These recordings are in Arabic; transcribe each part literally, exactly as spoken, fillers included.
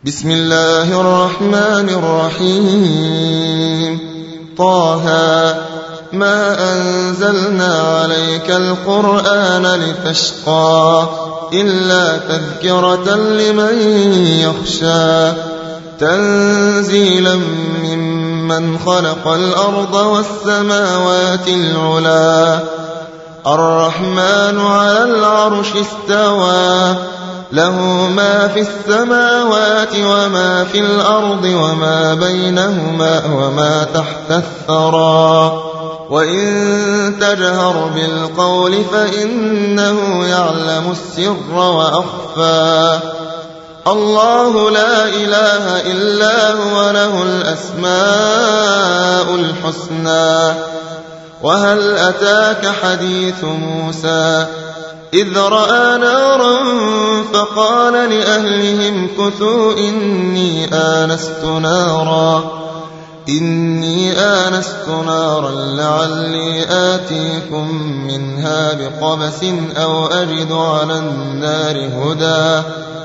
بسم الله الرحمن الرحيم. طه ما أنزلنا عليك القرآن لتشقى إلا تذكرة لمن يخشى تنزيلا ممن خلق الأرض والسماوات العلا الرحمن على العرش استوى له ما في السماوات وما في الأرض وما بينهما وما تحت الثرى وإن تجهر بالقول فإنه يعلم السر وأخفى الله لا إله إلا هو له الأسماء الحسنى وهل أتاك حديث موسى إذ رأى نارا فقال لأهلهم كثوا إني آنست نارا إني آنست نارا لعلي آتيكم منها بقبس أو أجد على النار هدى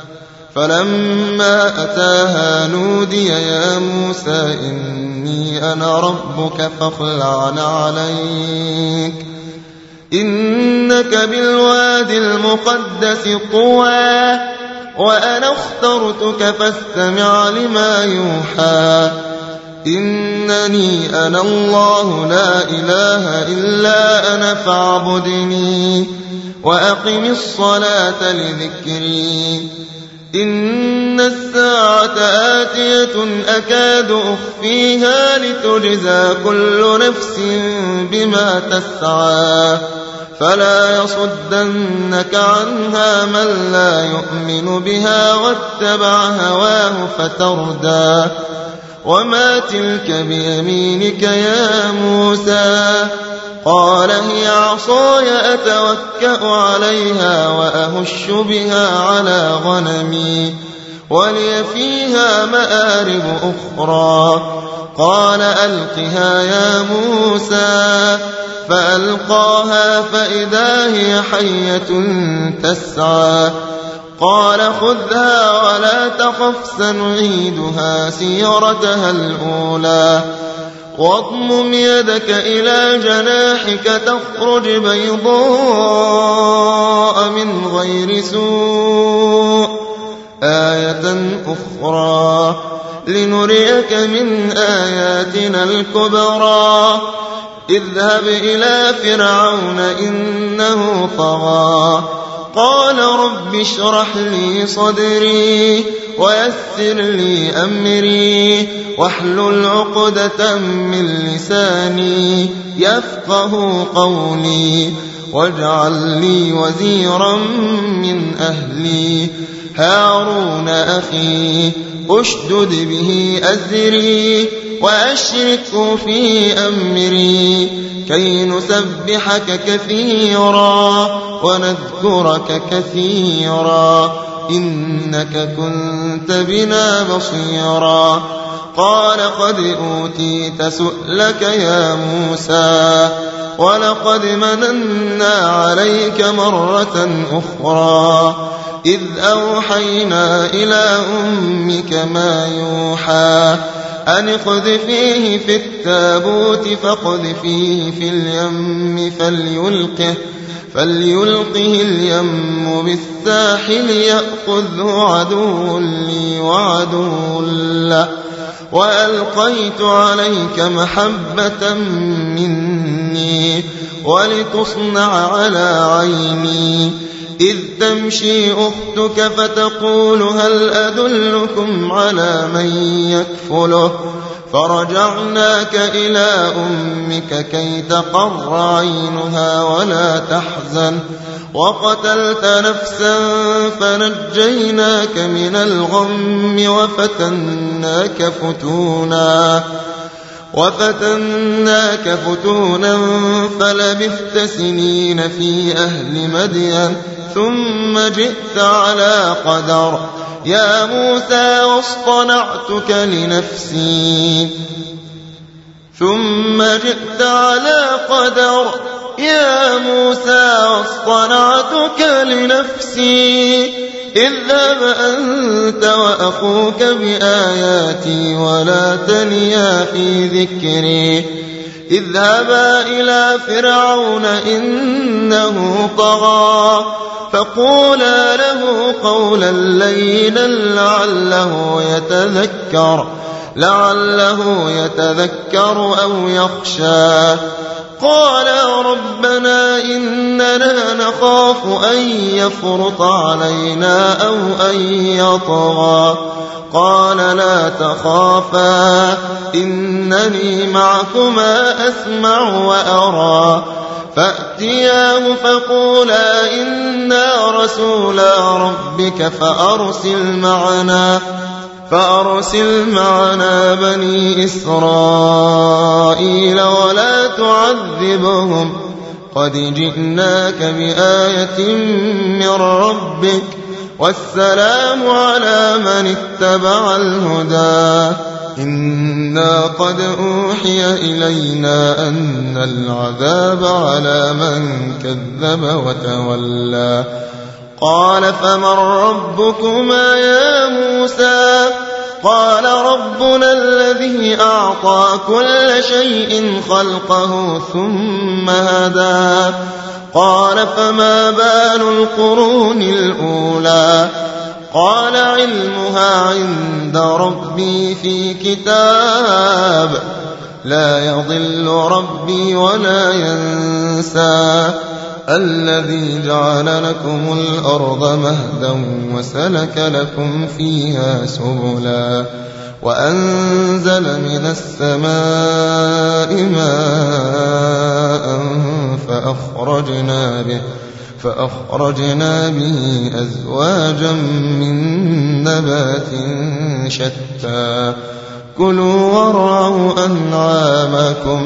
فلما أتاها نودي يا موسى إني أنا ربك فاخلع عليك إنك بالواد المقدس طوى وأنا اخترتك فاستمع لما يوحى إنني أنا الله لا إله إلا أنا فاعبدني وأقم الصلاة لذكري إن الساعة آتية أكاد أخفيها لتجزى كل نفس بما تسعى فلا يصدنك عنها من لا يؤمن بها واتبع هواه فتردى وما تلك بيمينك يا موسى قال هي عصاي أتوكأ عليها وأهش بها على غنمي ولي فيها مآرب أخرى قال ألقها يا موسى فألقاها فإذا هي حية تسعى قال خذها ولا تخف سنعيدها سيرتها الأولى واضمم يدك إلى جناحك تخرج بيضاء من غير سوء آية أخرى لنريك من آياتنا الكبرى اذهب إلى فرعون إنه طغى قال رب اشرح لي صدري ويسر لي أمري واحلل عقدة من لساني يفقه قولي واجعل لي وزيرا من أهلي هارون أخي أشدد به أزري وأشركه في أمري كي نسبحك كثيرا ونذكرك كثيرا إنك كنت بنا بصيرا قال قد أوتيت سؤلك يا موسى ولقد مننا عليك مرة أخرى إذ أوحينا إلى أمك ما يوحى أن اقذفيه في التابوت فاقذفيه في اليم فليلقه فليلقه اليم بالساحل يأخذه عدو لي وعدو له وألقيت عليك محبة مني ولتصنع على عيني إذ تمشي أختك فتقول هل أدلكم على من يكفله فرجعناك إلى أمك كي تقر عينها ولا تحزن وقتلت نفسا فنجيناك من الغم وفتناك فتونا وفتناك فتونا فلبثت سنين في أهل مدين ثم جئت على قدر يا موسى واصطنعتك لنفسي ثم جئت على قدر يا موسى واصطنعتك لنفسي اذهب أنت وأخوك بآياتي ولا تنيا في ذكري اذهبا إلى فرعون إنه طغى فقولا له قولا لينا لعله يتذكر لعله يتذكر أو يخشى قال ربنا إننا نخاف أن يفرط علينا أو أن يطغى قال لا تخافا إنني معكما أسمع وأرى فأتياه فقولا إنا رسولا ربك فأرسل معنا فأرسل معنا بني إسرائيل ولا تعذبهم قد جئناك بآية من ربك والسلام على من اتبع الهدى إنا قد أوحي إلينا أن العذاب على من كذب وتولى قال فمن ربكما يا موسى قال ربنا الذي أعطى كل شيء خلقه ثم هدى قال فما بال القرون الأولى قال علمها عند ربي في كتاب لا يضل ربي ولا ينسى الذي جعل لكم الأرض مهدا وسلك لكم فيها سبلا وأنزل من السماء ماء فأخرجنا به فأخرجنا به أزواجا من نبات شتى كلوا وارعوا أنعامكم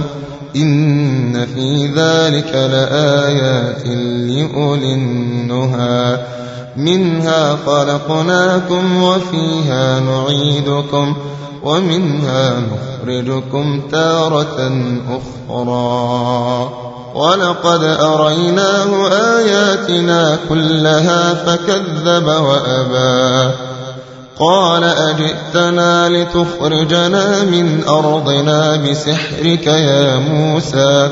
إن في ذلك لآيات لأولي النهى منها خلقناكم وفيها نعيدكم ومنها نخرجكم تارة أخرى ولقد أريناه آياتنا كلها فكذب وأبى قال أجئتنا لتخرجنا من أرضنا بسحرك يا موسى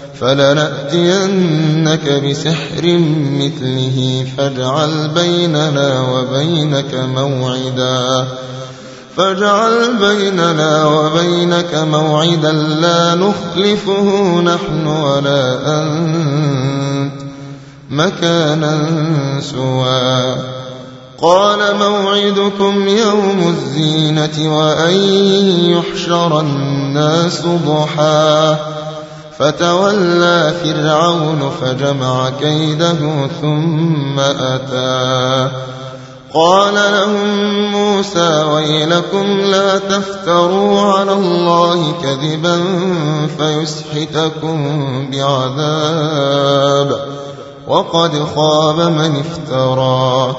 فلنأتينك بسحر مثله فاجعل بيننا وبينك موعدا فاجعل بيننا وبينك موعدا لا نخلفه نحن ولا أنت مكانا سوى قال موعدكم يوم الزينة وأن يحشر الناس ضحى فتولى فرعون فجمع كيده ثم أتى قال لهم موسى ويلكم لا تفتروا على الله كذبا فيسحتكم بعذاب وقد خاب من افترى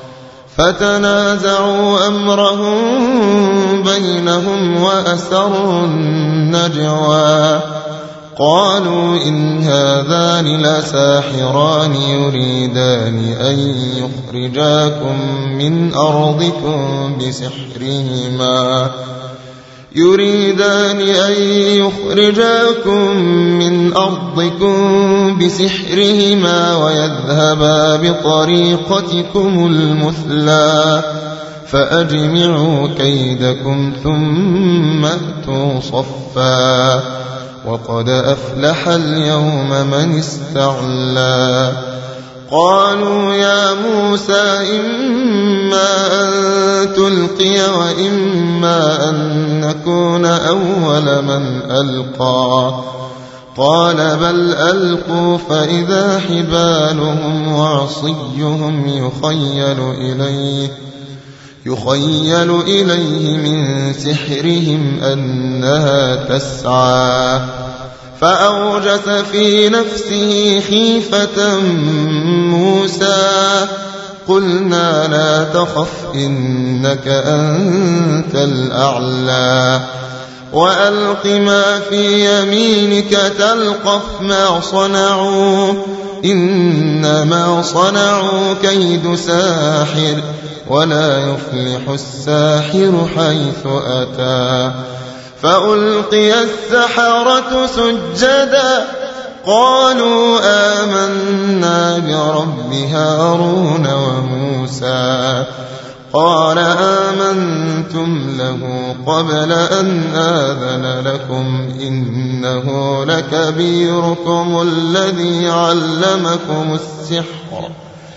فتنازعوا أمرهم بينهم وأسروا النجوى قالوا إن هذان لساحران يريدان أن يخرجاكم من أرضكم بسحرهما يريدان أن يخرجاكم من أرضكم بسحرهما ويذهبا بطريقتكم المثلى فأجمعوا كيدكم ثم أتوا صفا وقد أفلح اليوم من استعلى قالوا يا موسى إما أن تلقي وإما أن نكون أول من ألقى قال بل ألقوا فإذا حبالهم وعصيهم يخيل إليه يخيل إليه من سحرهم أنها تسعى فأوجس في نفسه خيفة موسى قلنا لا تخف إنك أنت الأعلى وألق ما في يمينك تلقف ما صنعوا إنما صنعوا كيد ساحر ولا يفلح الساحر حيث أتى فألقي السحرة سجدا قالوا آمنا برب هارون وموسى قال آمنتم له قبل أن آذن لكم إنه لكبيركم الذي علمكم السحر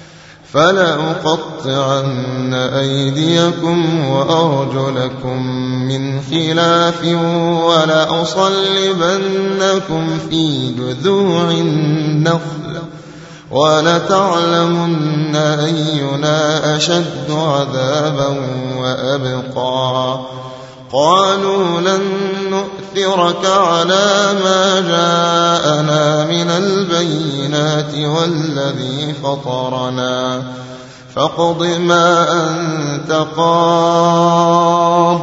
فلأقطعن أيديكم وأرجلكم من خلاف ولأصلبنكم في جذوع النخل ولتعلمن أينا أشد عذابا وأبقى قالوا لن نؤثرك على ما جاءنا من البينات والذي فطرنا فاقض ما أنت قاض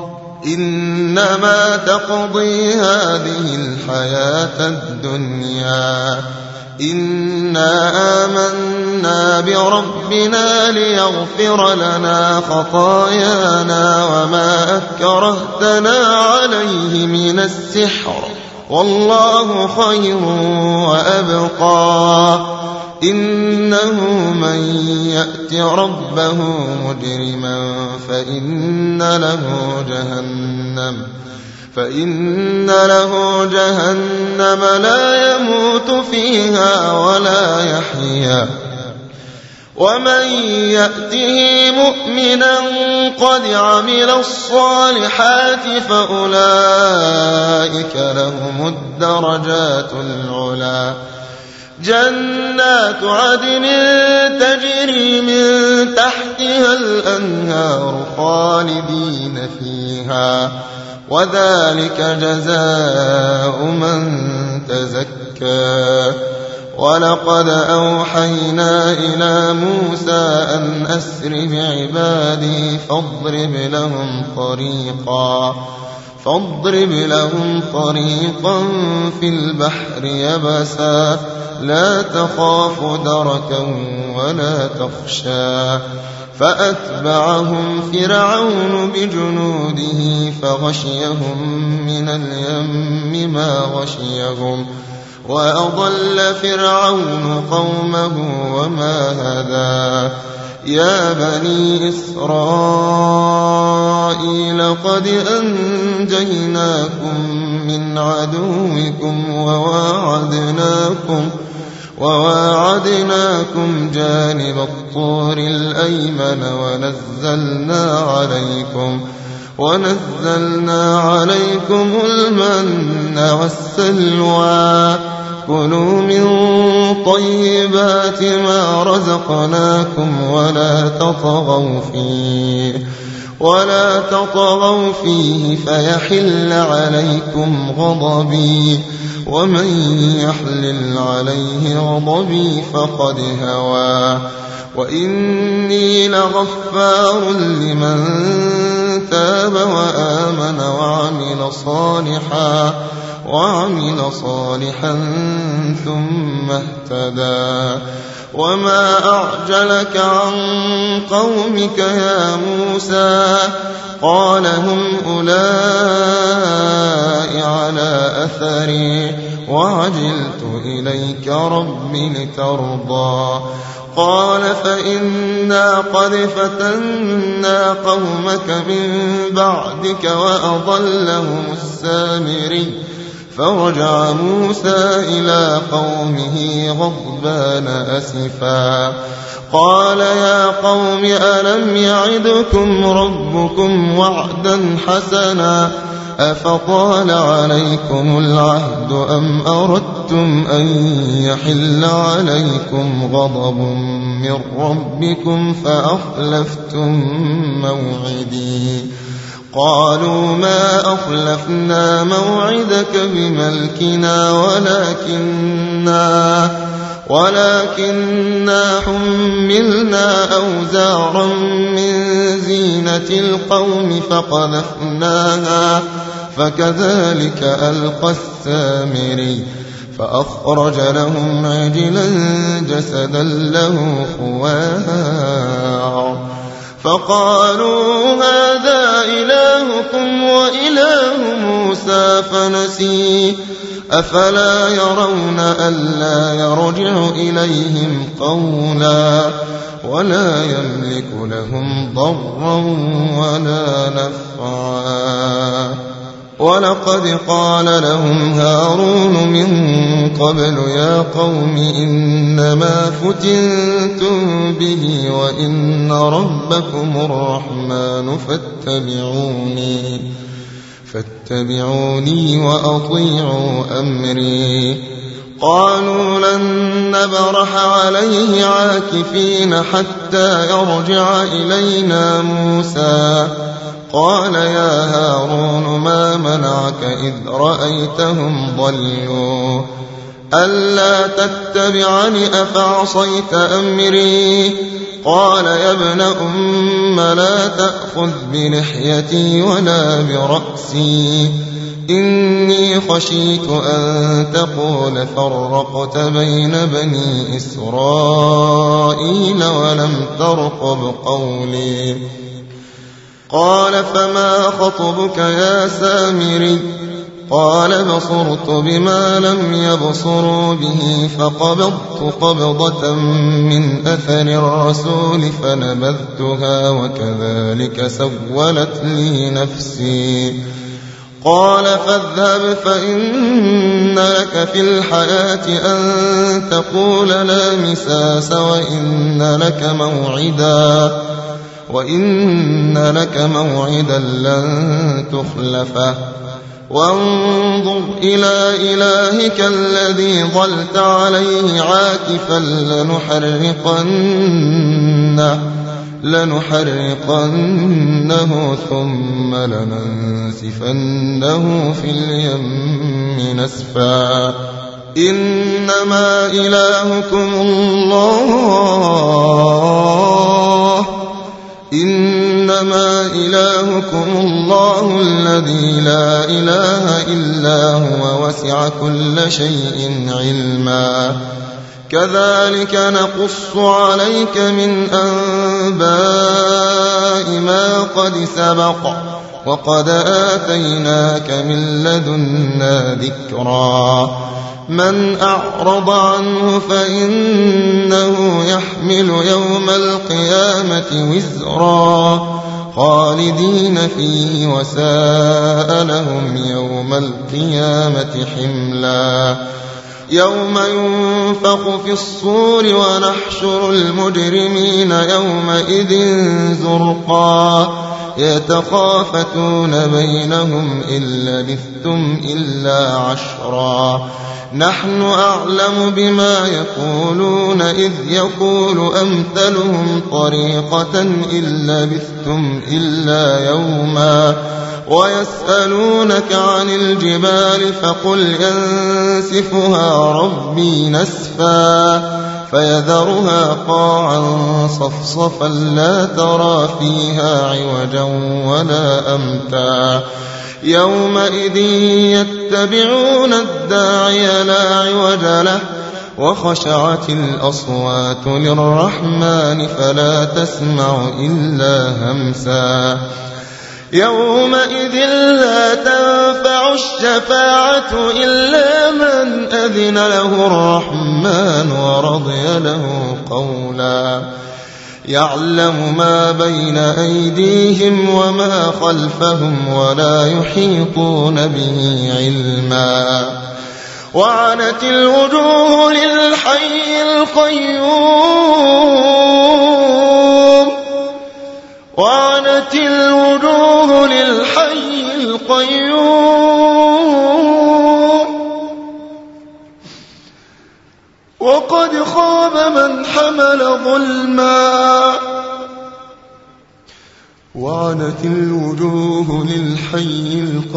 إنما تقضي هذه الحياة الدنيا إنا آمنا بربنا ليغفر لنا خطايانا وما أكرهتنا عليه من السحر والله خير وأبقى إنه من يأت ربه مجرما فإن له جهنم فإن له جهنم لا يموت فيها ولا يحيا ومن يأته مؤمنا قد عمل الصالحات فأولئك لهم الدرجات العلى جنات عدن تجري من تحتها الأنهار خالدين فيها وذلك جزاء من تزكى ولقد أوحينا إلى موسى أن أسر بعبادي فاضرب لهم طريقا فاضرب لهم طريقا في البحر يبسا لا تخاف دركا ولا تخشى فأتبعهم فرعون بجنوده فغشيهم من اليم ما غشيهم وأضل فرعون قومه وما هدى يا بني إسرائيل قد أنجيناكم من عدوكم وواعدناكم وواعدناكم جانب الطور الأيمن ونزلنا عليكم ونزلنا عليكم المن والسلوى كلوا من طيبات ما رزقناكم ولا تطغوا فيه ولا تطغوا فيه فيحل عليكم غضبي ومن يحلل عليه غضبي فقد هوى وإني لغفار لمن تاب وآمن وعمل صالحا وعمل صالحا ثم اهتدى وما أعجلك عن قومك يا موسى قال هم أولئك على أثري وعجلت إليك رب لترضى قال فإنا قد فتنا قومك من بعدك وأضلهم السامري فرجع موسى إلى قومه غضبان أسفا قال يا قوم ألم يعدكم ربكم وعدا حسنا أفطال عليكم العهد أم أردتم أن يحل عليكم غضب من ربكم فأخلفتم موعدي قالوا ما أخلفنا موعدك بملكنا ولكننا ولكننا حملنا أوزارا من زينة القوم فقذفناها فكذلك ألقى السامري فأخرج لهم عجلا جسدا له خوار فقالوا هذا إلهكم وإله موسى فنسي أفلا يرون ألا يرجع إليهم قولا ولا يملك لهم ضرا ولا نفعا ولقد قال لهم هارون من قبل يا قوم إنما فتنتم به وإن ربكم الرحمن فاتبعوني فاتبعوني وأطيعوا أمري قالوا لن نبرح عليه عاكفين حتى يرجع إلينا موسى قال يا هارون ما منعك إذ رأيتهم ضلوا ألا تتبعني أفعصيت أمري قال يا ابن أم لا تأخذ بلحيتي ولا برأسي إني خشيت أن تقول فرقت بين بني إسرائيل ولم ترقب قولي قال فما خطبك يا سامري قال بصرت بما لم يبصروا به فقبضت قبضة من أثر الرسول فنبذتها وكذلك سولت لي نفسي قال فاذهب فإن لك في الحياة أن تقول لا مساس وإن لك موعدا وإن لك موعدا لن تخلفه وانظر إلى إلهك الذي ظلت عليه عاكفا لنحرقنه لنحرقنه ثم لننسفنه في اليم نسفا إنما إلهكم الله إنما إلهكم الله الذي لا إله إلا هو وسع كل شيء علما كذلك نقص عليك من أنباء ما قد سبق وقد آتيناك من لدنا ذكرا من أعرض عنه فإنه يحمل يوم القيامة وزرا خالدين فيه وساء لهم يوم القيامة حملا يوم ينفخ في الصور ونحشر المجرمين يومئذ زرقا يتخافتون بينهم إن لبثتم إلا عشرا نحن أعلم بما يقولون إذ يقول أمثلهم طريقة إن لبثتم إلا يوما ويسألونك عن الجبال فقل ينسفها ربي نسفا فيذرها قاعا صفصفا لا ترى فيها عوجا ولا أمتا يومئذ يتبعون الداعي لا عوج له وخشعت الأصوات للرحمن فلا تسمع إلا همسا يومئذ لا تنفع الشفاعة إلا من أذن له الرحمن ورضي له قولا يعلم ما بين أيديهم وما خلفهم ولا يحيطون به علما وعنت الوجوه للحي القيوم وعنت الوجوه للحي القيوم وقد خاب من حمل ظلما وعنت الوجوه للحي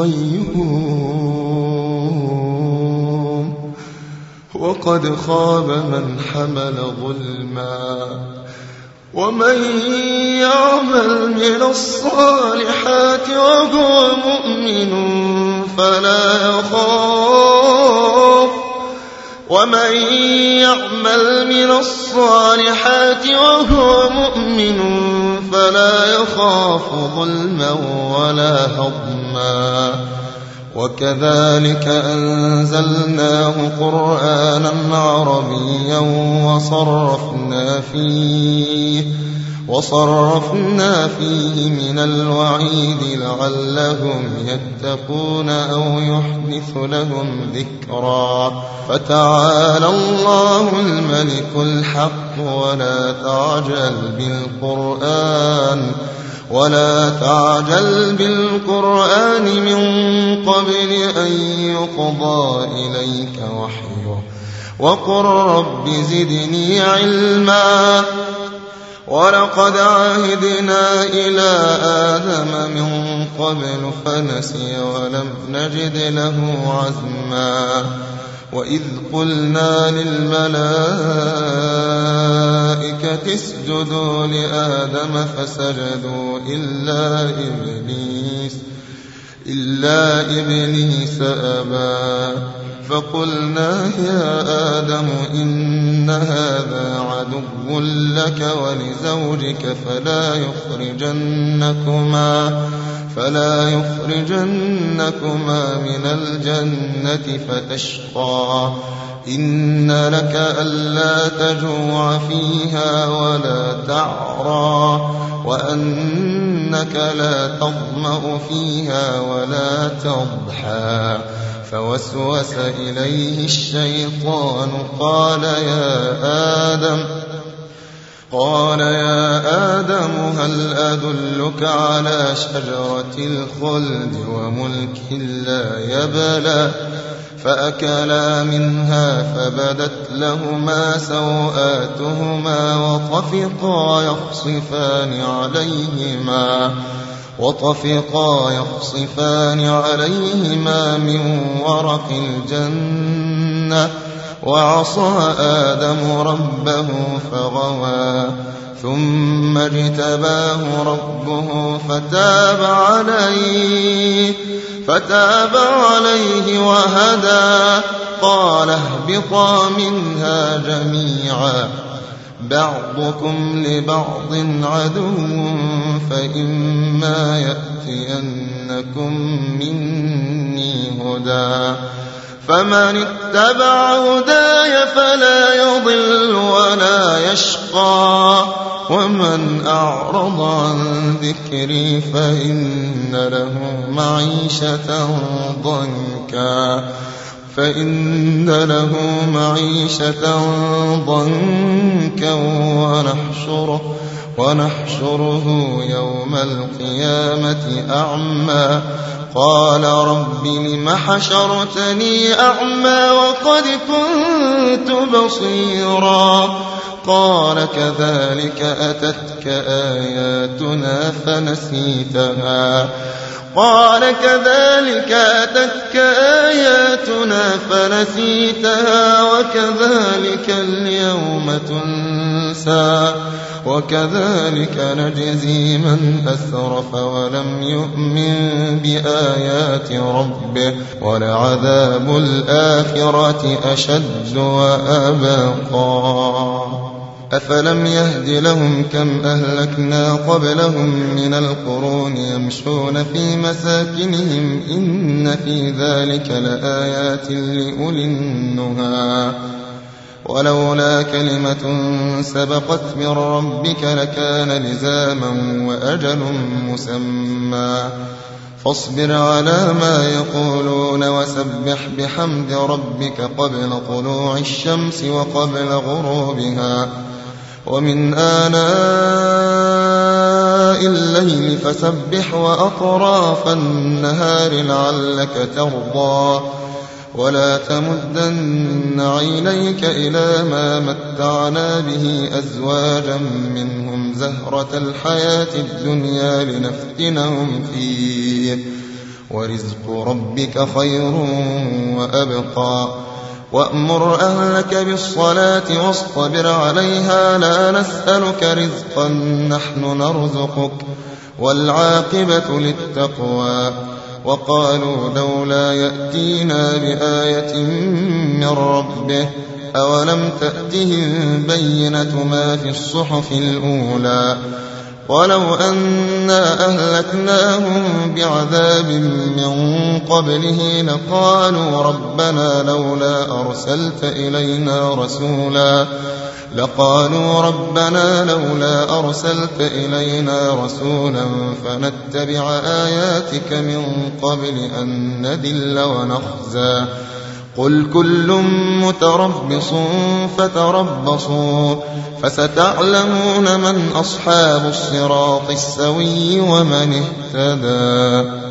القيوم وقد خاب من حمل ظلما ومن يعمل من الصالحات وهو مؤمن فلا يخاف ومن يعمل من الصالحات وهو مؤمن فلا يخاف ظلما ولا هضما وكذلك أنزلناه قرآنا عربيا وصرفنا فيه وصرفنا فيه من الوعيد لعلهم يتقون أو يحدث لهم ذكرا فتعالى الله الملك الحق ولا تعجل بالقرآن ولا تعجل بالقرآن من قبل أن يقضى إليك وحيه وقل رب زدني علما ولقد عهدنا إلى آدم من قبل فنسي ولم نجد له عزما وإذ قلنا للملائكة اسجدوا لآدم فسجدوا إلا إبليس إلا إبليس أبى فقلنا يا آدم إن هذا عدو لك ولزوجك فلا يخرجنكما فلا يخرجنكما من الجنة فتشقى إن لك ألا تجوع فيها ولا تعرى وأنك لا تظمأ فيها ولا تضحى فوسوس إليه الشيطان قال يا آدم قال يا آدم هل أدلك على شجرة الخلد وملك لا يبلى فأكلا منها فبدت لهما سوآتهما وطفقا يخصفان عليهما وطفقا يخصفان عليهما من ورق الجنة وعصى آدم ربه فغوى ثم اجتباه ربه فتاب عليه فتاب عليه وهدى قال اهبطا منها جميعا بعضكم لبعض عدو فإما يأتينكم مني هدى فمن اتبع هداي فلا يضل ولا يشقى ومن أعرض عن ذكري فإن له معيشة ضنكا فإن له معيشة ضنكا ونحشره, ونحشره يوم القيامة أعمى قال رب لم حشرتني أعمى وقد كنت بصيرا قال كذلك أتتك آياتنا فنسيتها قال كذلك أتتك آياتنا فنسيتها وكذلك اليوم تنسى وكذلك نجزي من أسرف ولم يؤمن بآيات ربه ولعذاب الآخرة أشد وأبقى أفلم يهد لهم كم أهلكنا قبلهم من القرون يمشون في مساكنهم إن في ذلك لآيات لأولي النهى ولولا كلمة سبقت من ربك لكان لزاما وأجل مسمى فاصبر على ما يقولون وسبح بحمد ربك قبل طلوع الشمس وقبل غروبها ومن آناء الليل فسبح وأطراف النهار لعلك ترضى ولا تمدن عينيك إلى ما متعنا به أزواجا منهم زهرة الحياة الدنيا لنفتنهم فيه ورزق ربك خير وأبقى وأمر أهلك بالصلاة واصطبر عليها لا نسألك رزقا نحن نرزقك والعاقبة للتقوى وقالوا لولا يأتينا بآية من ربه أولم تأتهم بينة ما في الصحف الأولى ولو أنا أهلكناهم بعذاب من قبله لقالوا ربنا لولا أرسلت إلينا رسولا لقالوا ربنا لولا أرسلت إلينا رسولا فنتبع آياتك من قبل أن نذل ونخزى قل كل متربص فتربصوا فستعلمون من أصحاب الصراط السوي ومن اهتدى.